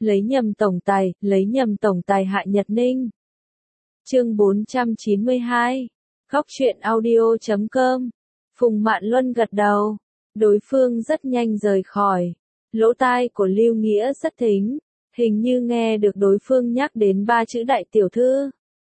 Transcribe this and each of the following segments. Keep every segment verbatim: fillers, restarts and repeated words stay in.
lấy nhầm tổng tài, lấy nhầm tổng tài Hạ Nhật Ninh. Chương bốn trăm chín mươi hai. Góc truyện audio chấm com. Phùng Mạn Luân gật đầu. Đối phương rất nhanh rời khỏi. Lỗ tai của Lưu Nghĩa rất thính, hình như nghe được đối phương nhắc đến ba chữ đại tiểu thư.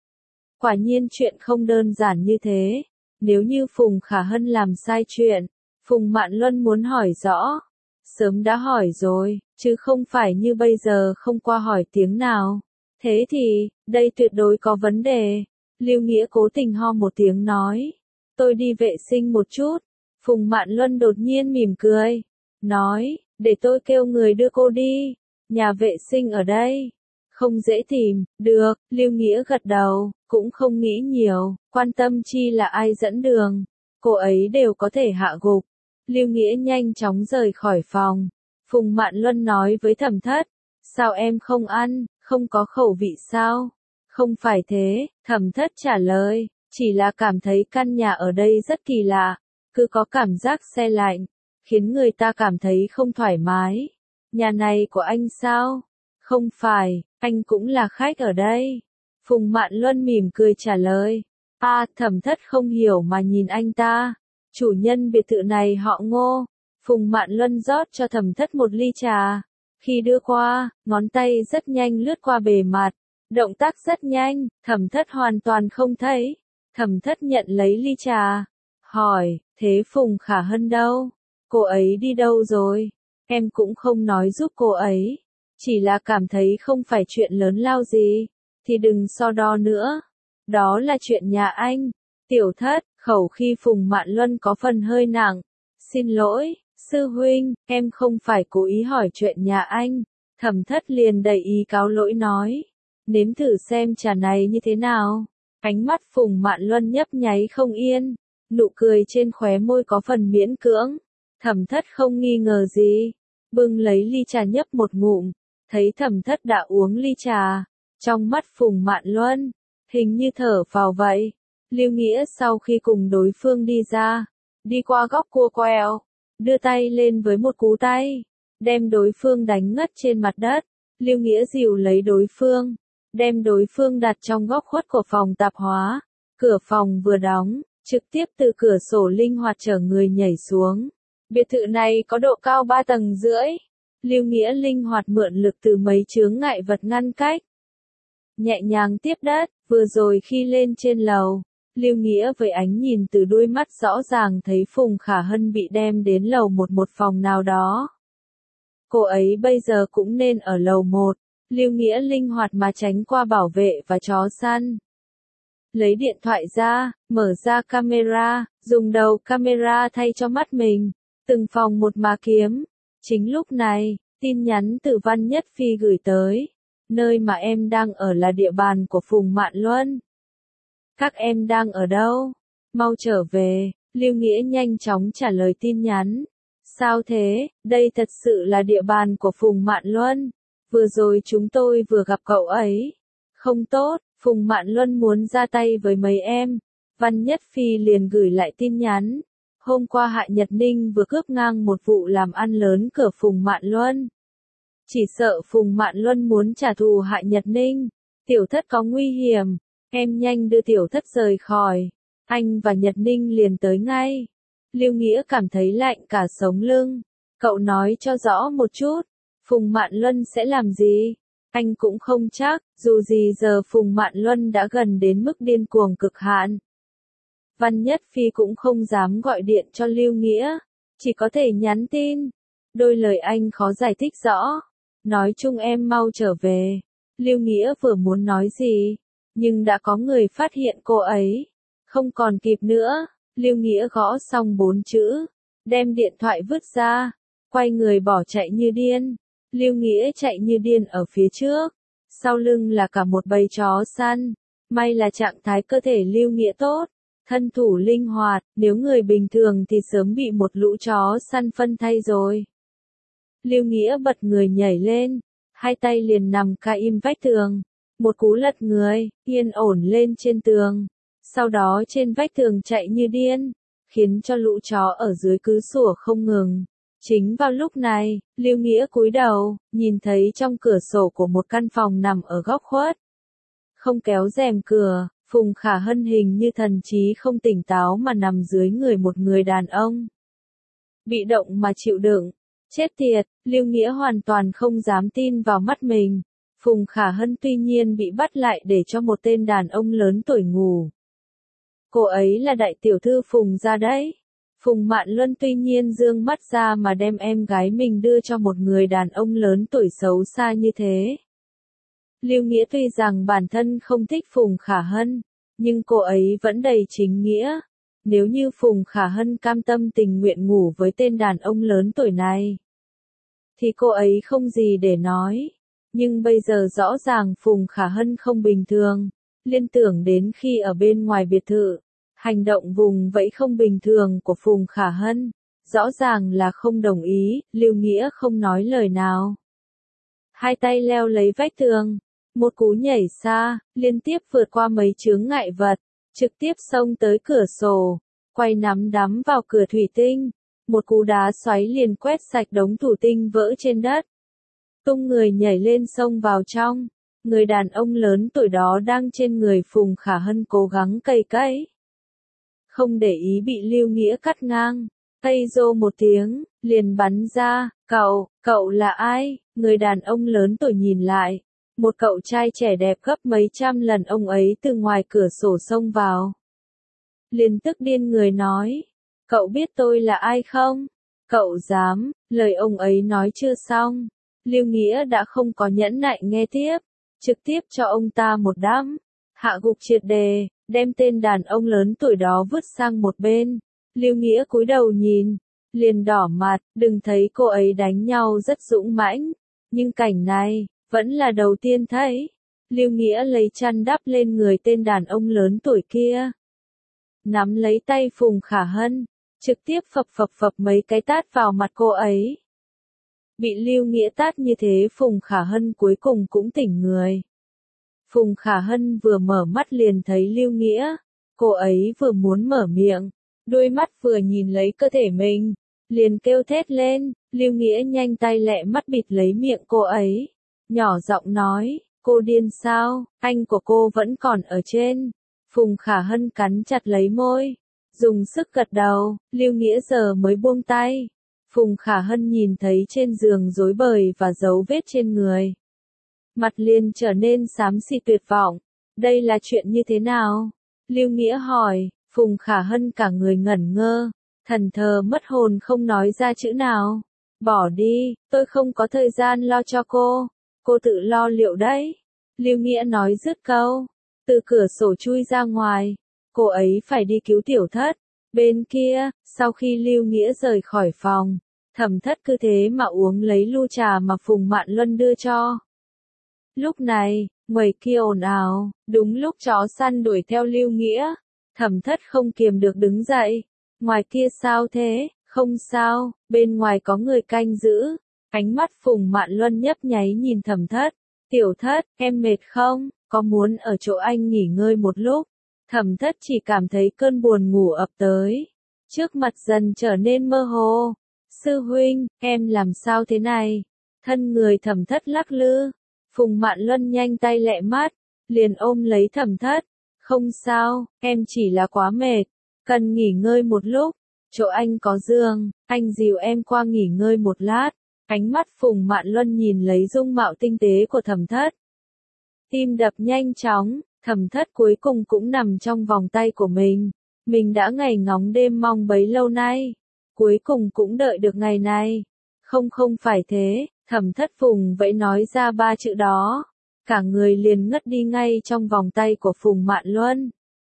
Quả nhiên chuyện không đơn giản như thế. Nếu như Phùng Khả Hân làm sai chuyện, Phùng Mạn Luân muốn hỏi rõ. Sớm đã hỏi rồi, chứ không phải như bây giờ không qua hỏi tiếng nào. Thế thì, đây tuyệt đối có vấn đề. Lưu Nghĩa cố tình ho một tiếng nói. Tôi đi vệ sinh một chút. Phùng Mạn Luân đột nhiên mỉm cười. Nói, để tôi kêu người đưa cô đi. Nhà vệ sinh ở đây. Không dễ tìm, được, Lưu Nghĩa gật đầu, cũng không nghĩ nhiều, quan tâm chi là ai dẫn đường. Cô ấy đều có thể hạ gục. Lưu Nghĩa nhanh chóng rời khỏi phòng. Phùng Mạn Luân nói với Thẩm Thất. Sao em không ăn, không có khẩu vị sao? Không phải thế, Thẩm Thất trả lời, chỉ là cảm thấy căn nhà ở đây rất kỳ lạ, cứ có cảm giác se lạnh, khiến người ta cảm thấy không thoải mái. Nhà này của anh sao? Không phải, anh cũng là khách ở đây. Phùng Mạn Luân mỉm cười trả lời. À, Thẩm Thất không hiểu mà nhìn anh ta. Chủ nhân biệt thự này họ Ngô. Phùng Mạn Luân rót cho Thẩm Thất một ly trà. Khi đưa qua, ngón tay rất nhanh lướt qua bề mặt. Động tác rất nhanh, Thẩm Thất hoàn toàn không thấy. Thẩm Thất nhận lấy ly trà. Hỏi, thế Phùng Khả Hân đâu? Cô ấy đi đâu rồi? Em cũng không nói giúp cô ấy. Chỉ là cảm thấy không phải chuyện lớn lao gì. Thì đừng so đo nữa. Đó là chuyện nhà anh. Tiểu Thất, khẩu khi Phùng Mạn Luân có phần hơi nặng. Xin lỗi, sư huynh, em không phải cố ý hỏi chuyện nhà anh. Thẩm Thất liền đầy ý cáo lỗi nói. Nếm thử xem trà này như thế nào. Ánh mắt Phùng Mạn Luân nhấp nháy không yên. Nụ cười trên khóe môi có phần miễn cưỡng. Thẩm Thất không nghi ngờ gì. Bưng lấy ly trà nhấp một ngụm. Thấy Thẩm Thất đã uống ly trà. Trong mắt Phùng Mạn Luân, hình như thở phào vậy. Lưu Nghĩa sau khi cùng đối phương đi ra, đi qua góc cua quẹo, đưa tay lên với một cú tay, đem đối phương đánh ngất trên mặt đất. Lưu Nghĩa dìu lấy đối phương, đem đối phương đặt trong góc khuất của phòng tạp hóa. Cửa phòng vừa đóng, trực tiếp từ cửa sổ linh hoạt chở người nhảy xuống. Biệt thự này có độ cao ba tầng rưỡi. Lưu Nghĩa linh hoạt mượn lực từ mấy chướng ngại vật ngăn cách. Nhẹ nhàng tiếp đất, vừa rồi khi lên trên lầu, Lưu Nghĩa với ánh nhìn từ đôi mắt rõ ràng thấy Phùng Khả Hân bị đem đến lầu một một phòng nào đó. Cô ấy bây giờ cũng nên ở lầu một, Lưu Nghĩa linh hoạt mà tránh qua bảo vệ và chó săn. Lấy điện thoại ra, mở ra camera, dùng đầu camera thay cho mắt mình, từng phòng một mà kiếm. Chính lúc này, tin nhắn từ Văn Nhất Phi gửi tới. Nơi mà em đang ở là địa bàn của Phùng Mạn Luân. Các em đang ở đâu? Mau trở về, Lưu Nghĩa nhanh chóng trả lời tin nhắn. Sao thế, đây thật sự là địa bàn của Phùng Mạn Luân. Vừa rồi chúng tôi vừa gặp cậu ấy. Không tốt, Phùng Mạn Luân muốn ra tay với mấy em. Văn Nhất Phi liền gửi lại tin nhắn. Hôm qua Hạ Nhật Ninh vừa cướp ngang một vụ làm ăn lớn cửa Phùng Mạn Luân. Chỉ sợ Phùng Mạn Luân muốn trả thù Hạ Nhật Ninh. Tiểu Thất có nguy hiểm. Em nhanh đưa Tiểu Thất rời khỏi. Anh và Nhật Ninh liền tới ngay. Lưu Nghĩa cảm thấy lạnh cả sống lưng. Cậu nói cho rõ một chút. Phùng Mạn Luân sẽ làm gì? Anh cũng không chắc. Dù gì giờ Phùng Mạn Luân đã gần đến mức điên cuồng cực hạn. Văn Nhất Phi cũng không dám gọi điện cho Lưu Nghĩa. Chỉ có thể nhắn tin. Đôi lời anh khó giải thích rõ. Nói chung em mau trở về. Lưu Nghĩa vừa muốn nói gì, nhưng đã có người phát hiện cô ấy. Không còn kịp nữa, Lưu Nghĩa gõ xong bốn chữ, đem điện thoại vứt ra, quay người bỏ chạy như điên. Lưu Nghĩa chạy như điên ở phía trước, sau lưng là cả một bầy chó săn. May là trạng thái cơ thể Lưu Nghĩa tốt, thân thủ linh hoạt, nếu người bình thường thì sớm bị một lũ chó săn phân thay rồi. Lưu Nghĩa bật người nhảy lên, hai tay liền nằm ca im vách tường, một cú lật người, yên ổn lên trên tường, sau đó trên vách tường chạy như điên, khiến cho lũ chó ở dưới cứ sủa không ngừng. Chính vào lúc này, Lưu Nghĩa cúi đầu, nhìn thấy trong cửa sổ của một căn phòng nằm ở góc khuất. Không kéo rèm cửa, Phùng Khả Hân hình như thần trí không tỉnh táo mà nằm dưới người một người đàn ông. Bị động mà chịu đựng. Chết tiệt, Lưu Nghĩa hoàn toàn không dám tin vào mắt mình. Phùng Khả Hân tuy nhiên bị bắt lại để cho một tên đàn ông lớn tuổi ngủ. Cô ấy là đại tiểu thư Phùng gia đấy. Phùng Mạn Luân tuy nhiên dương mắt ra mà đem em gái mình đưa cho một người đàn ông lớn tuổi xấu xa như thế. Lưu Nghĩa tuy rằng bản thân không thích Phùng Khả Hân, nhưng cô ấy vẫn đầy chính nghĩa. Nếu như Phùng Khả Hân cam tâm tình nguyện ngủ với tên đàn ông lớn tuổi này, thì cô ấy không gì để nói. Nhưng bây giờ rõ ràng Phùng Khả Hân không bình thường. Liên tưởng đến khi ở bên ngoài biệt thự, hành động vùng vẫy không bình thường của Phùng Khả Hân, rõ ràng là không đồng ý, Lưu Nghĩa không nói lời nào. Hai tay leo lấy vách tường, một cú nhảy xa, liên tiếp vượt qua mấy chướng ngại vật, trực tiếp xông tới cửa sổ, quay nắm đấm vào cửa thủy tinh, một cú đá xoáy liền quét sạch đống thủy tinh vỡ trên đất. Tung người nhảy lên xông vào trong, người đàn ông lớn tuổi đó đang trên người Phùng Khả Hân cố gắng cày cấy. Không để ý bị Lưu Nghĩa cắt ngang, cây rô một tiếng, liền bắn ra, cậu, cậu là ai? Người đàn ông lớn tuổi nhìn lại, một cậu trai trẻ đẹp gấp mấy trăm lần ông ấy từ ngoài cửa sổ xông vào. Liền tức điên người nói, cậu biết tôi là ai không? Cậu dám, lời ông ấy nói chưa xong, Lưu Nghĩa đã không có nhẫn nại nghe tiếp, trực tiếp cho ông ta một đấm, hạ gục triệt đề, đem tên đàn ông lớn tuổi đó vứt sang một bên. Lưu Nghĩa cúi đầu nhìn, liền đỏ mặt, đừng thấy cô ấy đánh nhau rất dũng mãnh, nhưng cảnh này, vẫn là đầu tiên thấy. Lưu Nghĩa lấy chăn đắp lên người tên đàn ông lớn tuổi kia. Nắm lấy tay Phùng Khả Hân, trực tiếp phập phập phập mấy cái tát vào mặt cô ấy. Bị Lưu Nghĩa tát như thế Phùng Khả Hân cuối cùng cũng tỉnh người. Phùng Khả Hân vừa mở mắt liền thấy Lưu Nghĩa, cô ấy vừa muốn mở miệng, đôi mắt vừa nhìn lấy cơ thể mình, liền kêu thét lên, Lưu Nghĩa nhanh tay lẹ mắt bịt lấy miệng cô ấy, nhỏ giọng nói, cô điên sao, anh của cô vẫn còn ở trên. Phùng Khả Hân cắn chặt lấy môi, dùng sức gật đầu, Lưu Nghĩa giờ mới buông tay. Phùng Khả Hân nhìn thấy trên giường rối bời và dấu vết trên người. Mặt liền trở nên xám xịt tuyệt vọng. Đây là chuyện như thế nào? Lưu Nghĩa hỏi, Phùng Khả Hân cả người ngẩn ngơ, thần thờ mất hồn không nói ra chữ nào. Bỏ đi, tôi không có thời gian lo cho cô. Cô tự lo liệu đấy. Lưu Nghĩa nói dứt câu, từ cửa sổ chui ra ngoài. Cô ấy phải đi cứu tiểu thất. Bên kia, sau khi Lưu Nghĩa rời khỏi phòng, Thẩm Thất cứ thế mà uống lấy lu trà mà Phùng Mạn Luân đưa cho. Lúc này, ngoài kia ồn ào, đúng lúc chó săn đuổi theo Lưu Nghĩa. Thẩm Thất không kiềm được đứng dậy. Ngoài kia sao thế? Không sao, bên ngoài có người canh giữ. Ánh mắt Phùng Mạn Luân nhấp nháy nhìn Thẩm Thất. Tiểu Thất, em mệt không? Có muốn ở chỗ anh nghỉ ngơi một lúc? Thẩm Thất chỉ cảm thấy cơn buồn ngủ ập tới. Trước mặt dần trở nên mơ hồ. Sư huynh, em làm sao thế này? Thân người Thẩm Thất lắc lư. Phùng Mạn Luân nhanh tay lẹ mắt, liền ôm lấy Thẩm Thất. Không sao, em chỉ là quá mệt, cần nghỉ ngơi một lúc. Chỗ anh có giường, anh dìu em qua nghỉ ngơi một lát. Ánh mắt Phùng Mạn Luân nhìn lấy dung mạo tinh tế của Thẩm Thất. Tim đập nhanh chóng, Thẩm Thất cuối cùng cũng nằm trong vòng tay của mình. Mình đã ngày ngóng đêm mong bấy lâu nay. Cuối cùng cũng đợi được ngày này. Không không phải thế, Thẩm Thất Phùng vẫy nói ra ba chữ đó. Cả người liền ngất đi ngay trong vòng tay của Phùng Mạn Luân.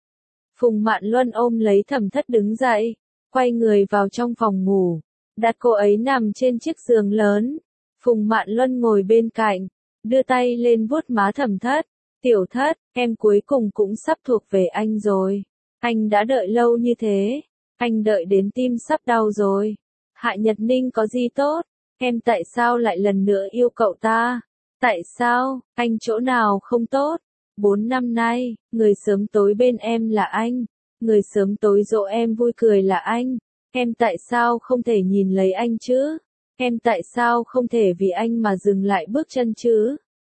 Phùng Mạn Luân ôm lấy Thẩm Thất đứng dậy, quay người vào trong phòng ngủ, đặt cô ấy nằm trên chiếc giường lớn. Phùng Mạn Luân ngồi bên cạnh, đưa tay lên vuốt má Thẩm Thất. Tiểu Thất, em cuối cùng cũng sắp thuộc về anh rồi. Anh đã đợi lâu như thế, anh đợi đến tim sắp đau rồi. Hạ Nhật Ninh có gì tốt? Em tại sao lại lần nữa yêu cậu ta? Tại sao, anh chỗ nào không tốt? Bốn năm nay, người sớm tối bên em là anh. Người sớm tối dỗ em vui cười là anh. Em tại sao không thể nhìn lấy anh chứ? Em tại sao không thể vì anh mà dừng lại bước chân chứ?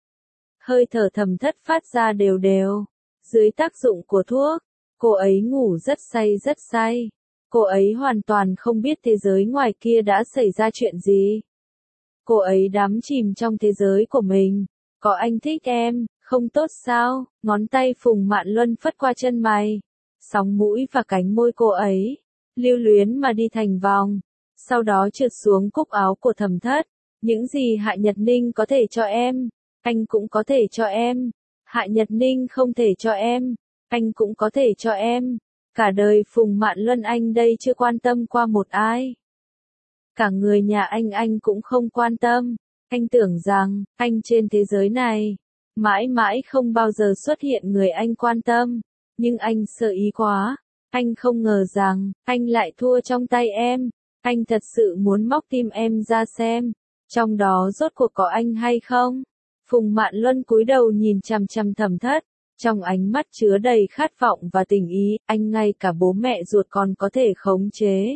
Hơi thở Thẩm Thất phát ra đều đều. Dưới tác dụng của thuốc, cô ấy ngủ rất say rất say. Cô ấy hoàn toàn không biết thế giới ngoài kia đã xảy ra chuyện gì. Cô ấy đắm chìm trong thế giới của mình. Có anh thích em, không tốt sao? Ngón tay Phùng Mạn Luân phất qua chân mày, sóng mũi và cánh môi cô ấy, lưu luyến mà đi thành vòng. Sau đó trượt xuống cúc áo của Thẩm Thất. Những gì Hạ Nhật Ninh có thể cho em, anh cũng có thể cho em. Hạ Nhật Ninh không thể cho em, anh cũng có thể cho em. Cả đời Phùng Mạn Luân anh đây chưa quan tâm qua một ai. Cả người nhà anh anh cũng không quan tâm. Anh tưởng rằng, anh trên thế giới này, mãi mãi không bao giờ xuất hiện người anh quan tâm. Nhưng anh sợ ý quá. Anh không ngờ rằng, anh lại thua trong tay em. Anh thật sự muốn móc tim em ra xem, trong đó rốt cuộc có anh hay không? Phùng Mạn Luân cúi đầu nhìn chằm chằm Thẩm Thất, trong ánh mắt chứa đầy khát vọng và tình ý, anh ngay cả bố mẹ ruột còn có thể khống chế.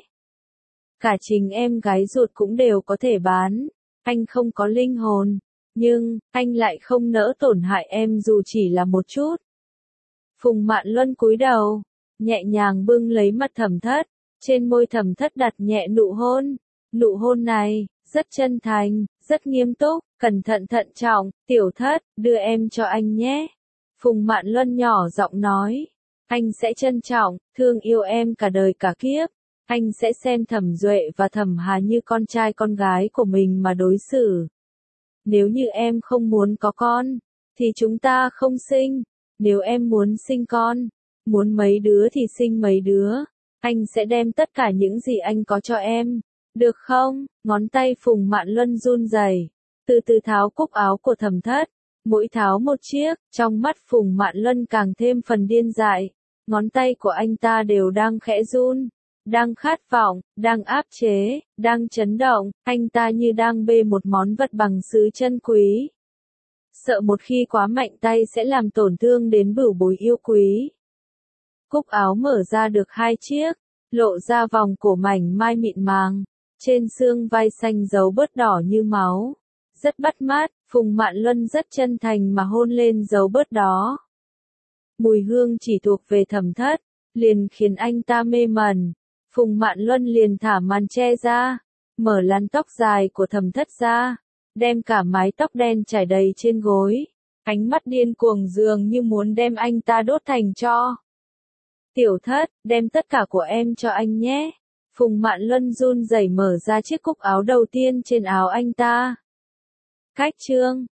Cả chính em gái ruột cũng đều có thể bán. Anh không có linh hồn, nhưng, anh lại không nỡ tổn hại em dù chỉ là một chút. Phùng Mạn Luân cúi đầu, nhẹ nhàng bưng lấy mặt Thẩm Thất, trên môi Thẩm Thất đặt nhẹ nụ hôn. Nụ hôn này, rất chân thành, rất nghiêm túc, cẩn thận thận trọng. Tiểu Thất, đưa em cho anh nhé. Phùng Mạn Luân nhỏ giọng nói, anh sẽ trân trọng, thương yêu em cả đời cả kiếp. Anh sẽ xem Thẩm Duệ và Thẩm Hà như con trai con gái của mình mà đối xử. Nếu như em không muốn có con, thì chúng ta không sinh. Nếu em muốn sinh con, muốn mấy đứa thì sinh mấy đứa. Anh sẽ đem tất cả những gì anh có cho em. Được không? Ngón tay Phùng Mạn Luân run rẩy, từ từ tháo cúc áo của Thẩm Thất. Mỗi tháo một chiếc, trong mắt Phùng Mạn Luân càng thêm phần điên dại. Ngón tay của anh ta đều đang khẽ run, đang khát vọng, đang áp chế, đang chấn động. Anh ta như đang bê một món vật bằng sứ chân quý. Sợ một khi quá mạnh tay sẽ làm tổn thương đến bửu bối yêu quý. Cúc áo mở ra được hai chiếc, lộ ra vòng cổ mảnh mai mịn màng. Trên xương vai xanh dấu bớt đỏ như máu. Rất bắt mắt, Phùng Mạn Luân rất chân thành mà hôn lên dấu bớt đó. Mùi hương chỉ thuộc về Thẩm Thất, liền khiến anh ta mê mẩn. Phùng Mạn Luân liền thả màn che ra, mở làn tóc dài của Thẩm Thất ra, đem cả mái tóc đen trải đầy trên gối. Ánh mắt điên cuồng dường như muốn đem anh ta đốt thành tro. Tiểu Thất, đem tất cả của em cho anh nhé. Phùng Mạn Luân run rẩy mở ra chiếc cúc áo đầu tiên trên áo anh ta. Cách chương